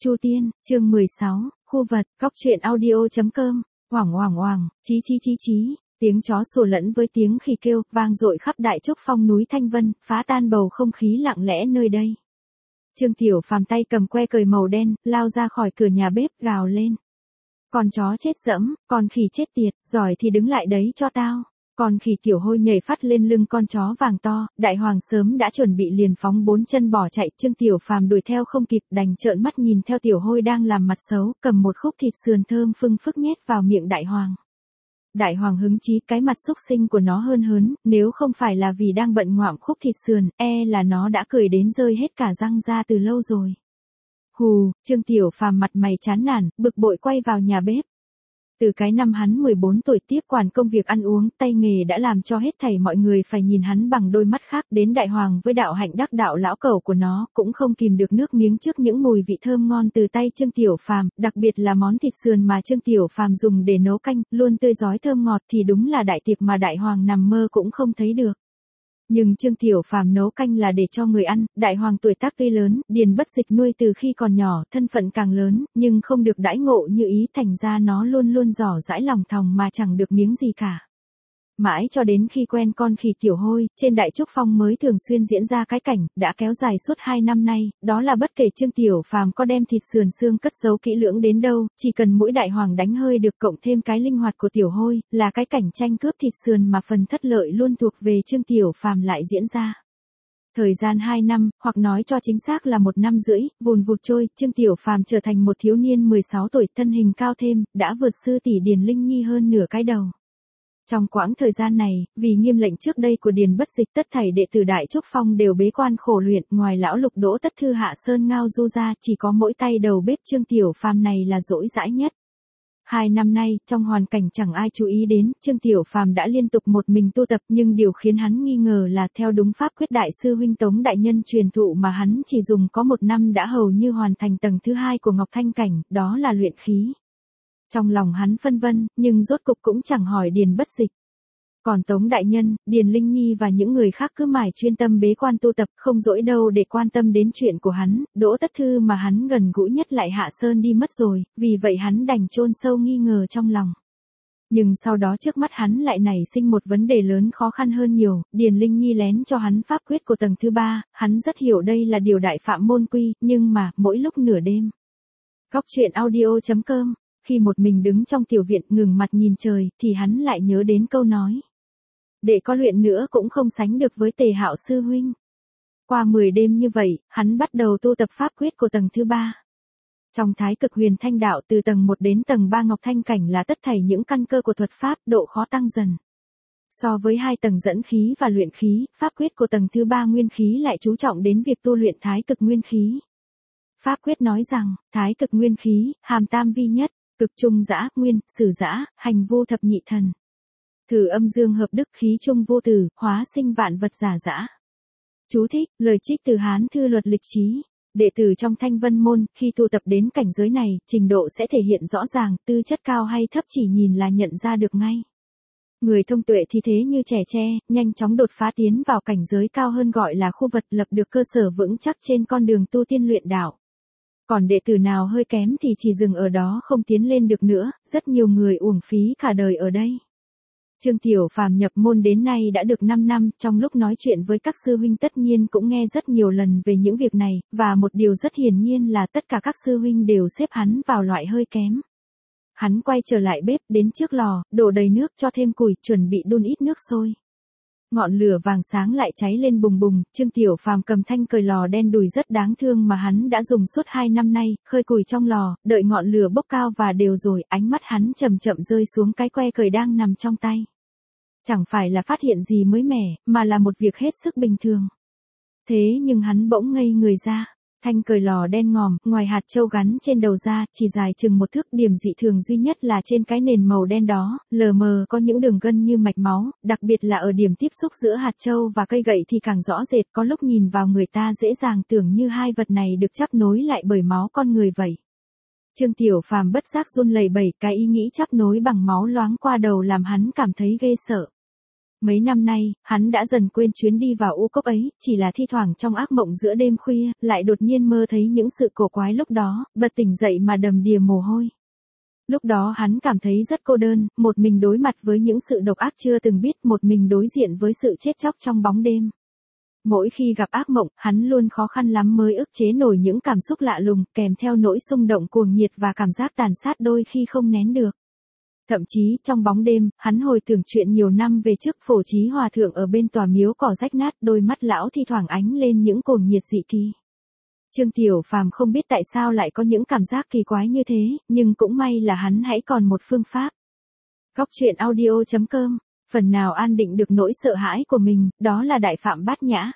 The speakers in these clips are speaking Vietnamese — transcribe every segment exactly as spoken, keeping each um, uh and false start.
Chu Tiên, chương mười sáu, khu vật, góc truyện audio.com, oảng oảng oảng, chí chí chí chí, tiếng chó sủa lẫn với tiếng khỉ kêu, vang dội khắp Đại Trúc Phong núi Thanh Vân, phá tan bầu không khí lặng lẽ nơi đây. Trương Tiểu Phàm tay cầm que cời màu đen, lao ra khỏi cửa nhà bếp, gào lên. Con chó chết dẫm, con khỉ chết tiệt, giỏi thì đứng lại đấy cho tao. Con khỉ Tiểu Hôi nhảy phát lên lưng con chó vàng to, Đại Hoàng sớm đã chuẩn bị liền phóng bốn chân bỏ chạy, Trương Tiểu Phàm đuổi theo không kịp, đành trợn mắt nhìn theo Tiểu Hôi đang làm mặt xấu, cầm một khúc thịt sườn thơm phưng phức nhét vào miệng Đại Hoàng. Đại Hoàng hứng chí, cái mặt xúc sinh của nó hơn hớn, nếu không phải là vì đang bận ngoạm khúc thịt sườn, e là nó đã cười đến rơi hết cả răng ra từ lâu rồi. Hù, Trương Tiểu Phàm mặt mày chán nản, bực bội quay vào nhà bếp. Từ cái năm hắn mười bốn tuổi tiếp quản công việc ăn uống, tay nghề đã làm cho hết thảy mọi người phải nhìn hắn bằng đôi mắt khác, đến Đại Hoàng với đạo hạnh đắc đạo lão cẩu của nó, cũng không kìm được nước miếng trước những mùi vị thơm ngon từ tay Trương Tiểu Phàm, đặc biệt là món thịt sườn mà Trương Tiểu Phàm dùng để nấu canh, luôn tươi rói thơm ngọt thì đúng là đại tiệc mà Đại Hoàng nằm mơ cũng không thấy được. Nhưng Trương Tiểu Phàm nấu canh là để cho người ăn, Đại Hoàng tuổi tác tuy lớn, Điền Bất Dịch nuôi từ khi còn nhỏ, thân phận càng lớn, nhưng không được đãi ngộ như ý, thành ra nó luôn luôn dò dãi lòng thòng mà chẳng được miếng gì cả. Mãi cho đến khi quen con khỉ Tiểu Hôi, trên Đại Trúc Phong mới thường xuyên diễn ra cái cảnh, đã kéo dài suốt hai năm nay, đó là bất kể Trương Tiểu Phàm có đem thịt sườn xương cất giấu kỹ lưỡng đến đâu, chỉ cần mỗi Đại Hoàng đánh hơi được cộng thêm cái linh hoạt của Tiểu Hôi, là cái cảnh tranh cướp thịt sườn mà phần thất lợi luôn thuộc về Trương Tiểu Phàm lại diễn ra. Thời gian hai năm, hoặc nói cho chính xác là một năm rưỡi, vùn vụt trôi, Trương Tiểu Phàm trở thành một thiếu niên mười sáu tuổi, thân hình cao thêm, đã vượt sư tỷ Điền Linh Nhi hơn nửa cái đầu. Trong quãng thời gian này, vì nghiêm lệnh trước đây của Điền Bất Dịch, tất thảy đệ tử Đại Trúc Phong đều bế quan khổ luyện, ngoài lão Lục Đỗ Tất Thư Hạ Sơn Ngao Du ra, chỉ có mỗi tay đầu bếp Trương Tiểu Phàm này là dỗi dãi nhất. Hai năm nay, trong hoàn cảnh chẳng ai chú ý đến, Trương Tiểu Phàm đã liên tục một mình tu tập, nhưng điều khiến hắn nghi ngờ là theo đúng pháp quyết đại sư huynh Tống đại nhân truyền thụ mà hắn chỉ dùng có một năm đã hầu như hoàn thành tầng thứ hai của Ngọc Thanh cảnh, đó là luyện khí. Trong lòng hắn phân vân, nhưng rốt cục cũng chẳng hỏi Điền Bất Dịch. Còn Tống đại nhân, Điền Linh Nhi và những người khác cứ mải chuyên tâm bế quan tu tập, không dỗi đâu để quan tâm đến chuyện của hắn, Đỗ Tất Thư mà hắn gần gũi nhất lại hạ sơn đi mất rồi, vì vậy hắn đành chôn sâu nghi ngờ trong lòng. Nhưng sau đó trước mắt hắn lại nảy sinh một vấn đề lớn khó khăn hơn nhiều, Điền Linh Nhi lén cho hắn pháp quyết của tầng thứ ba, hắn rất hiểu đây là điều đại phạm môn quy, nhưng mà, mỗi lúc nửa đêm. Góc truyện audio.com, khi một mình đứng trong tiểu viện ngừng mặt nhìn trời, thì hắn lại nhớ đến câu nói. Để có luyện nữa cũng không sánh được với Tề Hạo sư huynh. Qua mười đêm như vậy, hắn bắt đầu tu tập pháp quyết của tầng thứ ba. Trong Thái Cực Huyền Thanh đạo từ tầng một đến tầng ba Ngọc Thanh cảnh là tất thảy những căn cơ của thuật pháp, độ khó tăng dần. So với hai tầng dẫn khí và luyện khí, pháp quyết của tầng thứ ba nguyên khí lại chú trọng đến việc tu luyện Thái Cực nguyên khí. Pháp quyết nói rằng, Thái Cực nguyên khí, hàm tam vi nhất, cực trung dã, nguyên, sử dã, hành vô thập nhị thần. Thử âm dương hợp đức, khí trung vô tử, hóa sinh vạn vật giả dã. Chú thích, lời trích từ Hán Thư Luật Lịch Chí. Đệ tử trong Thanh Vân môn, khi tu tập đến cảnh giới này, trình độ sẽ thể hiện rõ ràng, tư chất cao hay thấp chỉ nhìn là nhận ra được ngay. Người thông tuệ thì thế như trẻ tre, nhanh chóng đột phá tiến vào cảnh giới cao hơn gọi là khu vật, lập được cơ sở vững chắc trên con đường tu tiên luyện đạo. Còn đệ tử nào hơi kém thì chỉ dừng ở đó không tiến lên được nữa, rất nhiều người uổng phí cả đời ở đây. Trương Tiểu Phàm nhập môn đến nay đã được năm năm, trong lúc nói chuyện với các sư huynh tất nhiên cũng nghe rất nhiều lần về những việc này, và một điều rất hiển nhiên là tất cả các sư huynh đều xếp hắn vào loại hơi kém. Hắn quay trở lại bếp, đến trước lò, đổ đầy nước, cho thêm củi, chuẩn bị đun ít nước sôi. Ngọn lửa vàng sáng lại cháy lên bùng bùng, Trương Tiểu Phàm cầm thanh cời lò đen đùi rất đáng thương mà hắn đã dùng suốt hai năm nay, khơi củi trong lò, đợi ngọn lửa bốc cao và đều rồi, ánh mắt hắn chậm chậm rơi xuống cái que cời đang nằm trong tay. Chẳng phải là phát hiện gì mới mẻ, mà là một việc hết sức bình thường. Thế nhưng hắn bỗng ngây người ra. Thanh cời lò đen ngòm, ngoài hạt châu gắn trên đầu ra, chỉ dài chừng một thước, điểm dị thường duy nhất là trên cái nền màu đen đó, lờ mờ có những đường gân như mạch máu, đặc biệt là ở điểm tiếp xúc giữa hạt châu và cây gậy thì càng rõ rệt, có lúc nhìn vào người ta dễ dàng tưởng như hai vật này được chắp nối lại bởi máu con người vậy. Trương Tiểu Phàm bất giác run lẩy bẩy, cái ý nghĩ chắp nối bằng máu loáng qua đầu làm hắn cảm thấy ghê sợ. Mấy năm nay, hắn đã dần quên chuyến đi vào u cốc ấy, chỉ là thi thoảng trong ác mộng giữa đêm khuya, lại đột nhiên mơ thấy những sự cổ quái lúc đó, bật tỉnh dậy mà đầm đìa mồ hôi. Lúc đó hắn cảm thấy rất cô đơn, một mình đối mặt với những sự độc ác chưa từng biết, một mình đối diện với sự chết chóc trong bóng đêm. Mỗi khi gặp ác mộng, hắn luôn khó khăn lắm mới ức chế nổi những cảm xúc lạ lùng, kèm theo nỗi xung động cuồng nhiệt và cảm giác tàn sát đôi khi không nén được. Thậm chí, trong bóng đêm, hắn hồi tưởng chuyện nhiều năm về trước Phổ Trí Hòa Thượng ở bên tòa miếu cỏ rách nát, đôi mắt lão thi thoảng ánh lên những cuồng nhiệt dị kỳ. Trương Tiểu Phàm không biết tại sao lại có những cảm giác kỳ quái như thế, nhưng cũng may là hắn hãy còn một phương pháp. Góc truyện audio chấm com, phần nào an định được nỗi sợ hãi của mình, đó là Đại Phạm Bát Nhã.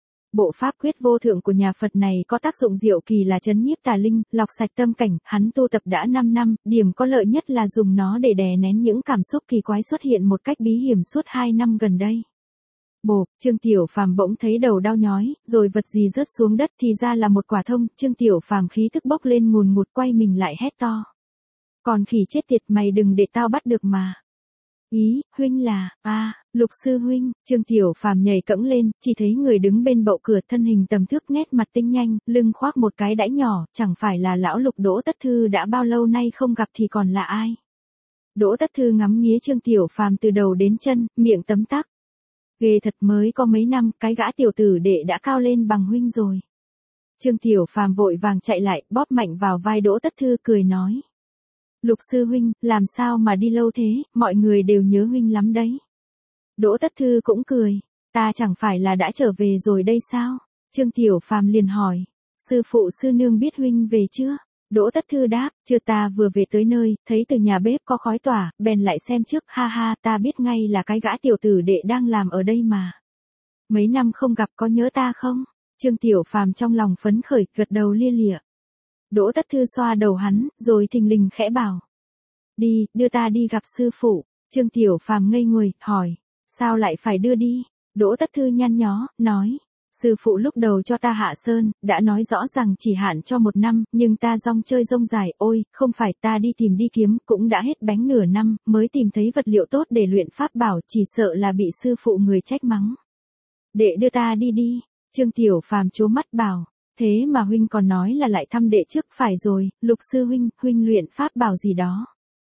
Bộ pháp quyết vô thượng của nhà Phật này có tác dụng diệu kỳ là trấn nhiếp tà linh, lọc sạch tâm cảnh, hắn tu tập đã năm năm, điểm có lợi nhất là dùng nó để đè nén những cảm xúc kỳ quái xuất hiện một cách bí hiểm suốt hai năm gần đây. Bộp, Trương Tiểu Phàm bỗng thấy đầu đau nhói, rồi vật gì rớt xuống đất thì ra là một quả thông, Trương Tiểu Phàm khí tức bốc lên ngùn ngụt quay mình lại hét to. Còn khỉ chết tiệt mày đừng để tao bắt được mà. Ý, huynh là, a à, Lục sư huynh, Trương Tiểu Phàm nhảy cẫng lên, chỉ thấy người đứng bên bậu cửa thân hình tầm thước nét mặt tinh nhanh, lưng khoác một cái đãi nhỏ, chẳng phải là lão Lục Đỗ Tất Thư đã bao lâu nay không gặp thì còn là ai. Đỗ Tất Thư ngắm nghía Trương Tiểu Phàm từ đầu đến chân, miệng tấm tắc. Ghê thật, mới có mấy năm, cái gã tiểu tử đệ đã cao lên bằng huynh rồi. Trương Tiểu Phàm vội vàng chạy lại, bóp mạnh vào vai Đỗ Tất Thư cười nói. Lục sư huynh, làm sao mà đi lâu thế, mọi người đều nhớ huynh lắm đấy. Đỗ Tất Thư cũng cười, ta chẳng phải là đã trở về rồi đây sao? Trương Tiểu Phàm liền hỏi, sư phụ sư nương biết huynh về chưa? Đỗ Tất Thư đáp, chưa, ta vừa về tới nơi, thấy từ nhà bếp có khói tỏa, bèn lại xem trước, ha ha, ta biết ngay là cái gã tiểu tử đệ đang làm ở đây mà. Mấy năm không gặp có nhớ ta không? Trương Tiểu Phàm trong lòng phấn khởi, gật đầu lia lịa. Đỗ Tất Thư xoa đầu hắn, rồi thình lình khẽ bảo. Đi, đưa ta đi gặp sư phụ. Trương Tiểu Phàm ngây người, hỏi, sao lại phải đưa đi? Đỗ Tất Thư nhăn nhó, nói, sư phụ lúc đầu cho ta hạ sơn, đã nói rõ rằng chỉ hạn cho một năm, nhưng ta rong chơi rông dài, ôi, không phải, ta đi tìm đi kiếm, cũng đã hết bánh nửa năm, mới tìm thấy vật liệu tốt để luyện pháp bảo, chỉ sợ là bị sư phụ người trách mắng. Đệ đưa ta đi đi. Trương Tiểu Phàm trố mắt bảo. Thế mà huynh còn nói là lại thăm đệ trước, phải rồi, Lục sư huynh, huynh luyện pháp bảo gì đó.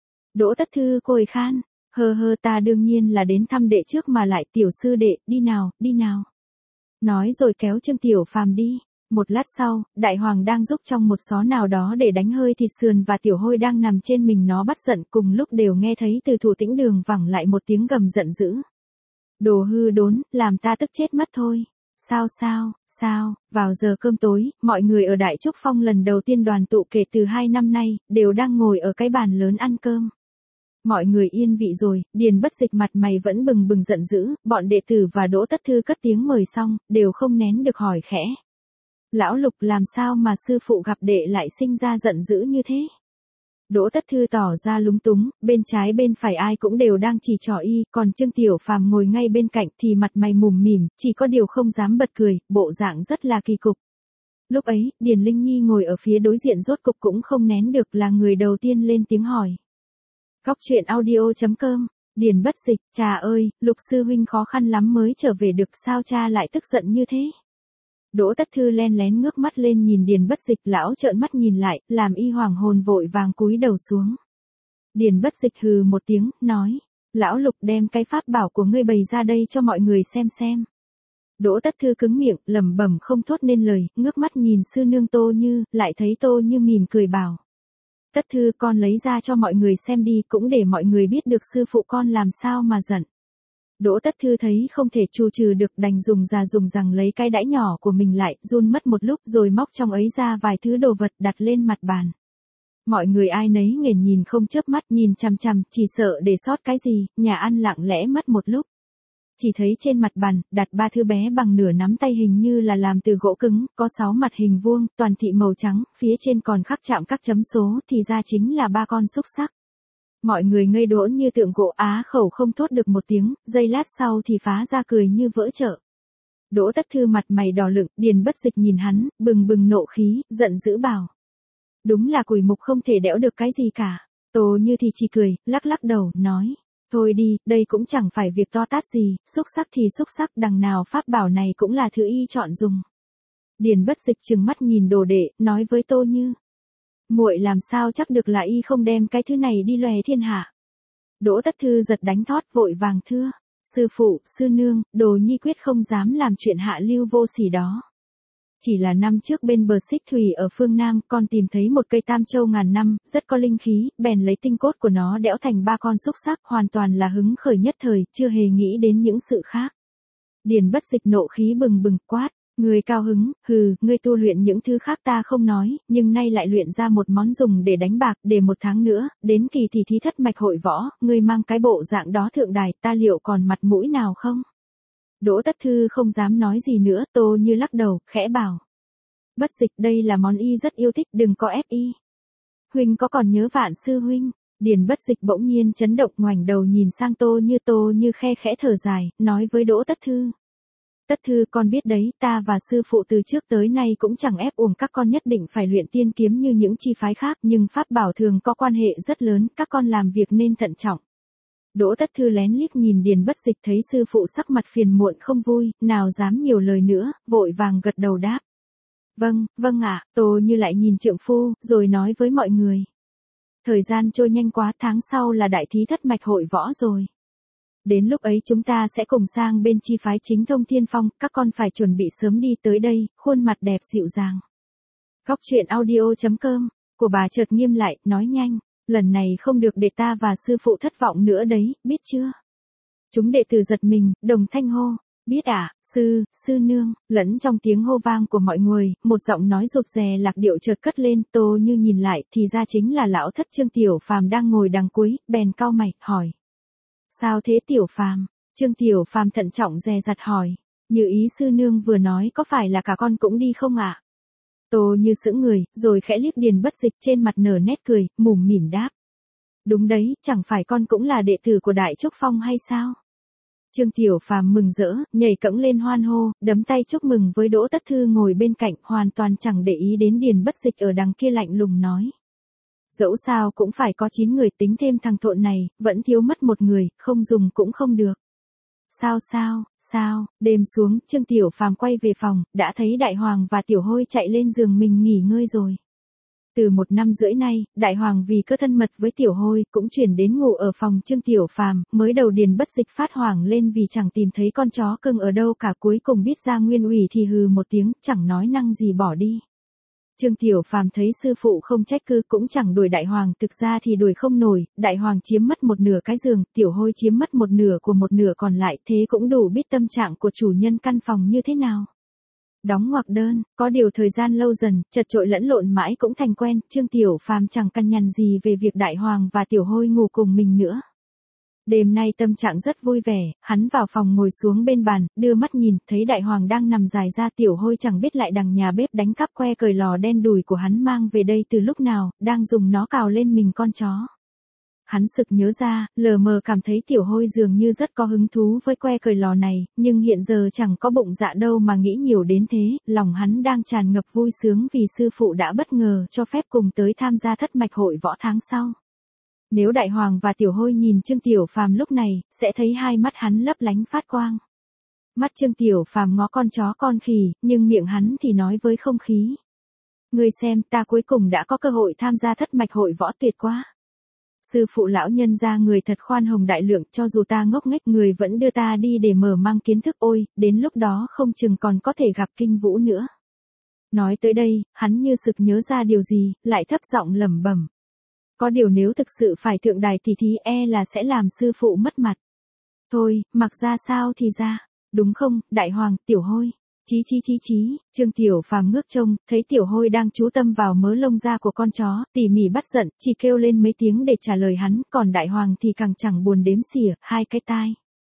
Đỗ Tất Thư cười khan, hơ hơ, ta đương nhiên là đến thăm đệ trước mà lại, tiểu sư đệ, đi nào, đi nào. Nói rồi kéo Trương Tiểu Phàm đi. Một lát sau, Đại Hoàng đang giúp trong một xó nào đó để đánh hơi thịt sườn và Tiểu Hôi đang nằm trên mình nó bắt giận, cùng lúc đều nghe thấy từ Thủ Tĩnh Đường vẳng lại một tiếng gầm giận dữ. Đồ hư đốn, làm ta tức chết mất thôi. Sao sao, sao, vào giờ cơm tối, mọi người ở Đại Trúc Phong lần đầu tiên đoàn tụ kể từ hai năm nay, đều đang ngồi ở cái bàn lớn ăn cơm. Mọi người yên vị rồi, Điền Bất Dịch mặt mày vẫn bừng bừng giận dữ, bọn đệ tử và Đỗ Tất Thư cất tiếng mời xong, đều không nén được hỏi khẽ. Lão Lục, làm sao mà sư phụ gặp đệ lại sinh ra giận dữ như thế? Đỗ Tất Thư tỏ ra lúng túng, bên trái bên phải ai cũng đều đang chỉ trỏ y, còn Trương Tiểu Phàm ngồi ngay bên cạnh thì mặt mày mùm mỉm, chỉ có điều không dám bật cười, bộ dạng rất là kỳ cục. Lúc ấy, Điền Linh Nhi ngồi ở phía đối diện rốt cục cũng không nén được, là người đầu tiên lên tiếng hỏi. Góc truyện audio chấm com, Điền Bất Dịch, cha ơi, Lục sư huynh khó khăn lắm mới trở về được, sao cha lại tức giận như thế? Đỗ Tất Thư len lén ngước mắt lên nhìn Điền Bất Dịch, lão trợn mắt nhìn lại, làm y hoàng hồn vội vàng cúi đầu xuống. Điền Bất Dịch hừ một tiếng, nói, lão Lục đem cái pháp bảo của ngươi bày ra đây cho mọi người xem xem. Đỗ Tất Thư cứng miệng, lẩm bẩm không thốt nên lời, ngước mắt nhìn sư nương Tô Như, lại thấy Tô Như mỉm cười bảo. Tất Thư, con lấy ra cho mọi người xem đi, cũng để mọi người biết được sư phụ con làm sao mà giận. Đỗ Tất Thư thấy không thể tru trừ được, đành dùng ra dùng rằng lấy cái đãi nhỏ của mình lại, run mất một lúc rồi móc trong ấy ra vài thứ đồ vật đặt lên mặt bàn. Mọi người ai nấy nghển nhìn không chớp mắt, nhìn chằm chằm, chỉ sợ để sót cái gì, nhà ăn lặng lẽ mất một lúc. Chỉ thấy trên mặt bàn, đặt ba thứ bé bằng nửa nắm tay hình như là làm từ gỗ cứng, có sáu mặt hình vuông, toàn thị màu trắng, phía trên còn khắc chạm các chấm số, thì ra chính là ba con xúc xắc. Mọi người ngây đỗn như tượng gỗ, á khẩu không thốt được một tiếng, giây lát sau thì phá ra cười như vỡ chợ. Đỗ Tất Thư mặt mày đỏ lựng, Điền Bất Dịch nhìn hắn, bừng bừng nộ khí, giận dữ bảo. Đúng là cùi mục không thể đẽo được cái gì cả. Tô Như thì chỉ cười, lắc lắc đầu, nói. Thôi đi, đây cũng chẳng phải việc to tát gì, xúc sắc thì xúc sắc, đằng nào pháp bảo này cũng là thứ y chọn dùng. Điền Bất Dịch trừng mắt nhìn đồ đệ, nói với Tô Như. Muội làm sao chắc được là y không đem cái thứ này đi lòe thiên hạ. Đỗ Tất Thư giật đánh thót vội vàng thưa. Sư phụ, sư nương, đồ nhi quyết không dám làm chuyện hạ lưu vô sỉ đó. Chỉ là năm trước bên bờ xích thủy ở phương Nam, con tìm thấy một cây tam châu ngàn năm, rất có linh khí, bèn lấy tinh cốt của nó đẽo thành ba con xúc sắc, hoàn toàn là hứng khởi nhất thời, chưa hề nghĩ đến những sự khác. Điền Bất Dịch nộ khí bừng bừng quát, ngươi cao hứng, hừ, ngươi tu luyện những thứ khác ta không nói, nhưng nay lại luyện ra một món dùng để đánh bạc, để một tháng nữa, đến kỳ thì thí thất mạch hội võ, ngươi mang cái bộ dạng đó thượng đài, ta liệu còn mặt mũi nào không? Đỗ Tất Thư không dám nói gì nữa, Tô Như lắc đầu, khẽ bảo. Bất Dịch, đây là món y rất yêu thích, đừng có ép y. Huynh có còn nhớ Vạn sư huynh? Điền Bất Dịch bỗng nhiên chấn động, ngoảnh đầu nhìn sang Tô Như. Tô Như khe khẽ thở dài, nói với Đỗ Tất Thư. Tất Thư, con biết đấy, ta và sư phụ từ trước tới nay cũng chẳng ép uổng các con nhất định phải luyện tiên kiếm như những chi phái khác, nhưng pháp bảo thường có quan hệ rất lớn, các con làm việc nên thận trọng. Đỗ Tất Thư lén liếc nhìn Điền Bất Dịch, thấy sư phụ sắc mặt phiền muộn không vui, nào dám nhiều lời nữa, vội vàng gật đầu đáp. Vâng, vâng ạ. Tô Như lại nhìn trượng phu, rồi nói với mọi người. Thời gian trôi nhanh quá, tháng sau là đại thí thất mạch hội võ rồi. Đến lúc ấy chúng ta sẽ cùng sang bên chi phái chính thông Thiên Phong, các con phải chuẩn bị sớm đi tới đây, khuôn mặt đẹp dịu dàng. Góc truyện audio chấm com, của bà chợt nghiêm lại, nói nhanh, lần này không được để ta và sư phụ thất vọng nữa đấy, biết chưa? Chúng đệ tử giật mình, đồng thanh hô, biết ạ, à, sư, sư nương, lẫn trong tiếng hô vang của mọi người, một giọng nói rụt rè lạc điệu chợt cất lên, Tô Như nhìn lại, thì ra chính là lão thất Trương Tiểu Phàm đang ngồi đằng cuối, bèn cau mày, hỏi. Sao thế Tiểu Phàm? Trương Tiểu Phàm thận trọng dè dặt hỏi, như ý sư nương vừa nói có phải là cả con cũng đi không ạ? À? Tô Như sững người, rồi khẽ liếc Điền Bất Dịch, trên mặt nở nét cười, mủm mỉm đáp. Đúng đấy, chẳng phải con cũng là đệ tử của Đại Trúc Phong hay sao? Trương Tiểu Phàm mừng rỡ, nhảy cẫng lên hoan hô, đấm tay chúc mừng với Đỗ Tất Thư ngồi bên cạnh, hoàn toàn chẳng để ý đến Điền Bất Dịch ở đằng kia lạnh lùng nói. Dẫu sao cũng phải có chín người, tính thêm thằng Thộn này, vẫn thiếu mất một người, không dùng cũng không được. Sao sao, sao, đêm xuống, Trương Tiểu Phàm quay về phòng, đã thấy Đại Hoàng và Tiểu Hôi chạy lên giường mình nghỉ ngơi rồi. Từ một năm rưỡi nay, Đại Hoàng vì cơ thân mật với Tiểu Hôi, cũng chuyển đến ngủ ở phòng Trương Tiểu Phàm, mới đầu Điền Bất Dịch phát hoảng lên vì chẳng tìm thấy con chó cưng ở đâu cả, cuối cùng biết ra nguyên ủy thì hừ một tiếng, chẳng nói năng gì bỏ đi. Trương Tiểu Phàm thấy sư phụ không trách cứ cũng chẳng đuổi Đại Hoàng, thực ra thì đuổi không nổi, Đại Hoàng chiếm mất một nửa cái giường, Tiểu Hôi chiếm mất một nửa của một nửa còn lại, thế cũng đủ biết tâm trạng của chủ nhân căn phòng như thế nào. Đóng ngoặc đơn, có điều thời gian lâu dần, chật chội lẫn lộn mãi cũng thành quen, Trương Tiểu Phàm chẳng căn nhằn gì về việc Đại Hoàng và Tiểu Hôi ngủ cùng mình nữa. Đêm nay tâm trạng rất vui vẻ, hắn vào phòng ngồi xuống bên bàn, đưa mắt nhìn, thấy Đại Hoàng đang nằm dài ra, Tiểu Hôi chẳng biết lại đằng nhà bếp đánh cắp que cởi lò đen đùi của hắn mang về đây từ lúc nào, đang dùng nó cào lên mình con chó. Hắn sực nhớ ra, lờ mờ cảm thấy Tiểu Hôi dường như rất có hứng thú với que cởi lò này, nhưng hiện giờ chẳng có bụng dạ đâu mà nghĩ nhiều đến thế, lòng hắn đang tràn ngập vui sướng vì sư phụ đã bất ngờ cho phép cùng tới tham gia thất mạch hội võ tháng sau. Nếu Đại Hoàng và Tiểu Hôi nhìn Trương Tiểu Phàm lúc này, sẽ thấy hai mắt hắn lấp lánh phát quang. Mắt Trương Tiểu Phàm ngó con chó con khỉ, nhưng miệng hắn thì nói với không khí. Ngươi xem, ta cuối cùng đã có cơ hội tham gia thất mạch hội võ, tuyệt quá. Sư phụ lão nhân ra người thật khoan hồng đại lượng, cho dù ta ngốc nghếch người vẫn đưa ta đi để mở mang kiến thức, ôi, đến lúc đó không chừng còn có thể gặp kinh vũ nữa. Nói tới đây, hắn như sực nhớ ra điều gì, lại thấp giọng lẩm bẩm. Có điều nếu thực sự phải thượng đài thì thí e là sẽ làm sư phụ mất mặt. Thôi, mặc ra sao thì ra, đúng không, Đại Hoàng, Tiểu Hôi. Chí chí chí chí, Trương Tiểu Phàm ngước trông, thấy Tiểu Hôi đang chú tâm vào mớ lông da của con chó, tỉ mỉ bắt giận, chỉ kêu lên mấy tiếng để trả lời hắn, còn Đại Hoàng thì càng chẳng buồn đếm xỉa, hai cái tai.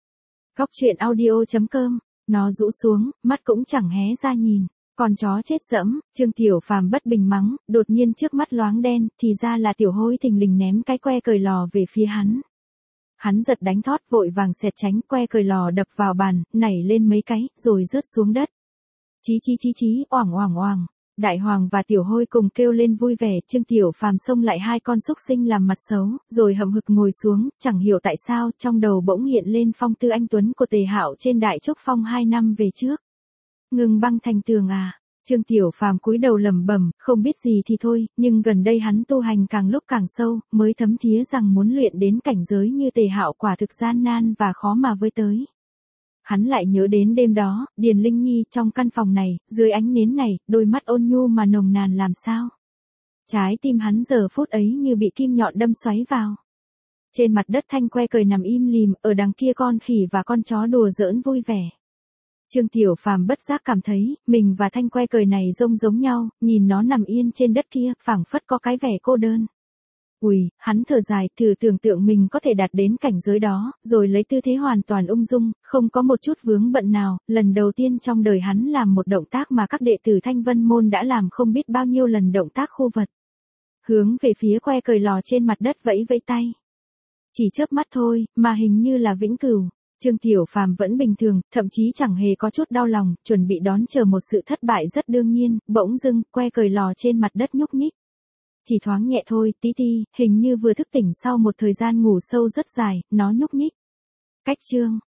Góc truyện audio chấm com, nó rũ xuống, mắt cũng chẳng hé ra nhìn. Con chó chết dẫm, Trương Tiểu Phàm bất bình mắng, đột nhiên trước mắt loáng đen, thì ra là Tiểu Hôi thình lình ném cái que cởi lò về phía hắn. Hắn giật đánh thót vội vàng xẹt tránh, que cởi lò đập vào bàn, nảy lên mấy cái, rồi rớt xuống đất. Chí chí chí chí, oảng oảng oảng. Đại Hoàng và Tiểu Hôi cùng kêu lên vui vẻ, Trương Tiểu Phàm xông lại hai con súc sinh làm mặt xấu, rồi hậm hực ngồi xuống, chẳng hiểu tại sao, trong đầu bỗng hiện lên phong tư anh tuấn của Tề Hạo trên Đại Trúc Phong hai năm về trước. Ngừng băng thành tường à? Trương Tiểu Phàm cúi đầu lẩm bẩm, không biết gì thì thôi, nhưng gần đây hắn tu hành càng lúc càng sâu, mới thấm thía rằng muốn luyện đến cảnh giới như Tề Hạo quả thực gian nan và khó mà với tới. Hắn lại nhớ đến đêm đó, Điền Linh Nhi trong căn phòng này, dưới ánh nến này, đôi mắt ôn nhu mà nồng nàn làm sao. Trái tim hắn giờ phút ấy như bị kim nhọn đâm xoáy vào. Trên mặt đất Thanh Que cười nằm im lìm, ở đằng kia con khỉ và con chó đùa giỡn vui vẻ. Trương Tiểu Phàm bất giác cảm thấy, mình và Thanh Que cười này giống giống nhau, nhìn nó nằm yên trên đất kia, phảng phất có cái vẻ cô đơn. Ui, hắn thở dài, thử tưởng tượng mình có thể đạt đến cảnh giới đó, rồi lấy tư thế hoàn toàn ung dung, không có một chút vướng bận nào, lần đầu tiên trong đời hắn làm một động tác mà các đệ tử Thanh Vân Môn đã làm không biết bao nhiêu lần, động tác khu vật. Hướng về phía Que cười lò trên mặt đất vẫy vẫy tay. Chỉ chớp mắt thôi, mà hình như là vĩnh cửu. Trương Tiểu Phàm vẫn bình thường, thậm chí chẳng hề có chút đau lòng, chuẩn bị đón chờ một sự thất bại rất đương nhiên, bỗng dưng, Que cười lò trên mặt đất nhúc nhích. Chỉ thoáng nhẹ thôi, tí ti, hình như vừa thức tỉnh sau một thời gian ngủ sâu rất dài, nó nhúc nhích. Cách chương